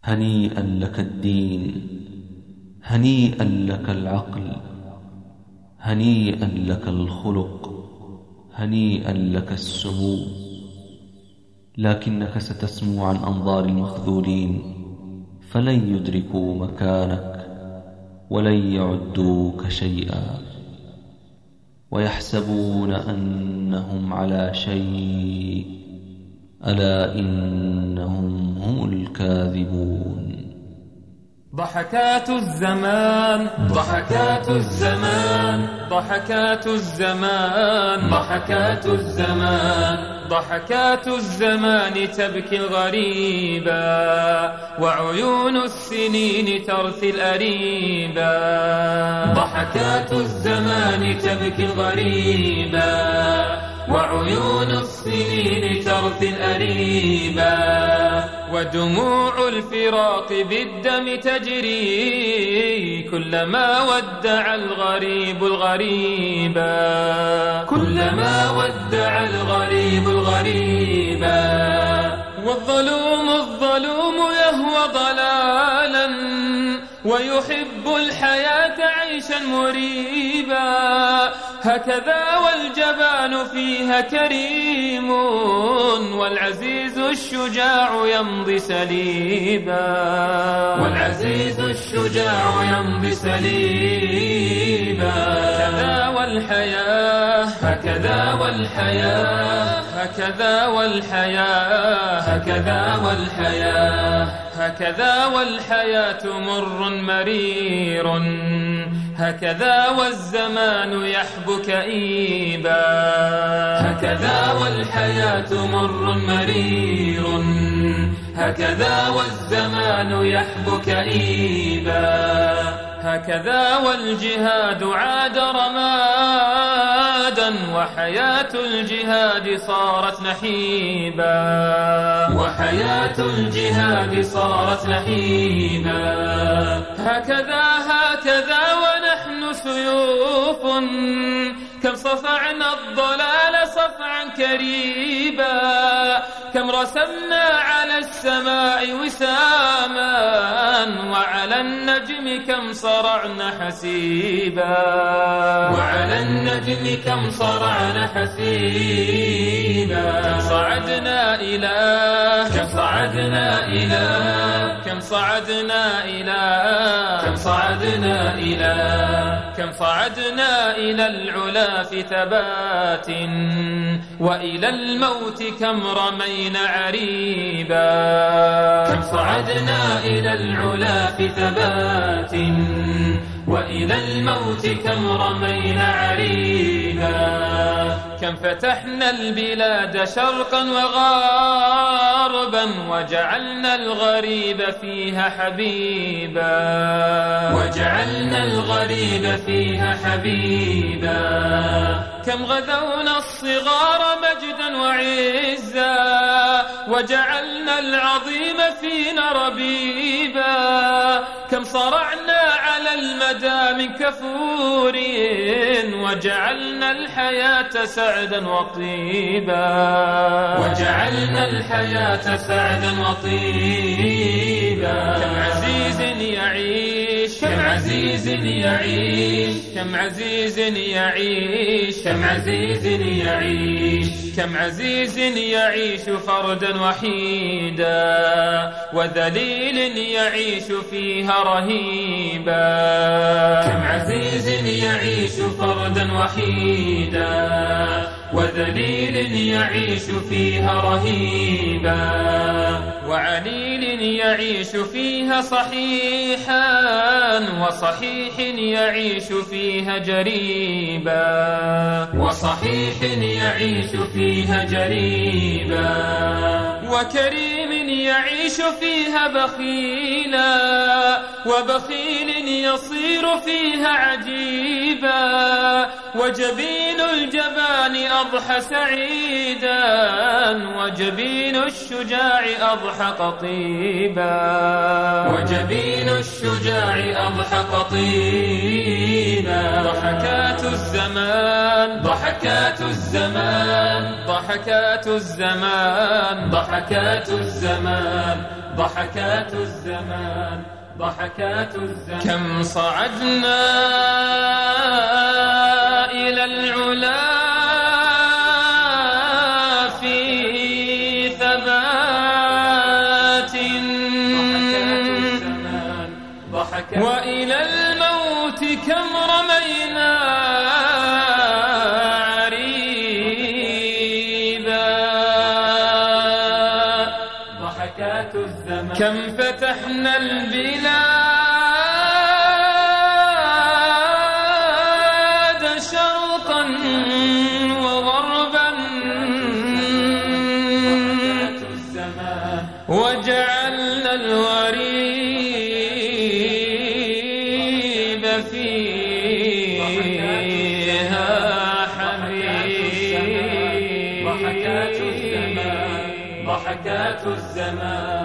هنيئا لك الدين، هنيئا لك العقل، هنيئا لك الخلق، هنيئا لك السمو. لكنك ستسمو عن أنظار المخذولين، فلن يدركوا مكانك ولن يعدوك شيئا، ويحسبون أنهم على شيء، ألا إنهم هم الكاذبون. ضحكات الزمان، ضحكات الزمان، ضحكات الزمان، ضحكات الزمان، ضحكات الزمان تبكي الغريبا، وعيون السنين ترثي الأريبا. ضحكات الزمان تبكي الغريبا، وعيون السنين ترثي الأريبا، ودموع الفراق بالدم تجري، كلما ودع الغريب الغريبا، كلما ودع الغريب الغريبا. والظلوم الظلوم يهوى ضلالا، ويحب الحياة عيشا مريبا، هكذا والجبان فيها كريم، والعزيز الشجاع يمضي سليبا، والعزيز الشجاع يمضي سليبا. هكذا والحياة، هكذا والحياة، هكذا والحياة، هكذا والحياة، هكذا والحياة مر مرير، هكذا والزمان يحبو كئيبا، هكذا والحياة مر مرير، هكذا والزمان يحبو كئيبا. هكذا والجهاد عاد رمادا، وحياة الجهاد صارت نحيبا، وحياة الجهاد صارت نحيبا. هكذا هكذا ونحن سيوف، كم صفعنا الضلال صفعا كريبا، كم رسمنا على السماء وساما، وعلى النجم كم صرعنا حسيبا، وعلى النجم كم صرعنا حسيبا. كم صعدنا إلى، كم صعدنا إلى، كم صعدنا إلى، كم صعدنا إلى، كم صعدنا إلى العلا في ثبات، وإلى الموت كم رمينا عريبا. كم صعدنا إلى العلا في ثبات، وإلى الموت كم رمينا عريبا. كم فتحنا البلاد شرقا وغربا، وجعلنا الغريب فيها حبيبا، وجعلنا الغريب فيها حبيبا. كم غذونا الصغار مجدا وعزا، وجعلنا العظيم فينا ربيبا. كم صرعنا على المدى من كفور، وجعلنا الحياة سعدا وطيبا، وجعلنا الحياة سعدا وطيبا. كم عزيز يعيش، كم عزيز يعيش، كم عزيز يعيش، كم عزيز يعيش، كم عزيز يعيش فردا وحيدا، وذليل يعيش فيها رهيبا. كم عزيز يعيش فردا وحيدا، وذليل يعيش فيها رهيبا، وعليل يعيش فيها صحيحا، وصحيح يعيش فيها جريبا، وصحيح يعيش فيها جريبا. وكريم يعيش فيها بخيلا، وبخيل يصير فيها عجيبا، وجبين الجبان أضحى سعيدا، وجبين الشجاع أضحى قطيبا، وجبين الشجاع أضحى قطيبا. ضحكات الزمان، ضحكات الزمان، ضحكات الزمان ضحكات الزمان ضحكات الزمان ضحكات الزمان كم صعدنا إلى العلا في ثبات وإلى الموت كم رمينا عريبا ضحكات الزمان كم فتحنا البلاد شرقا وغربا وجعلنا الوريب فيها حبيب ضحكات الزمان ضحكات الزمان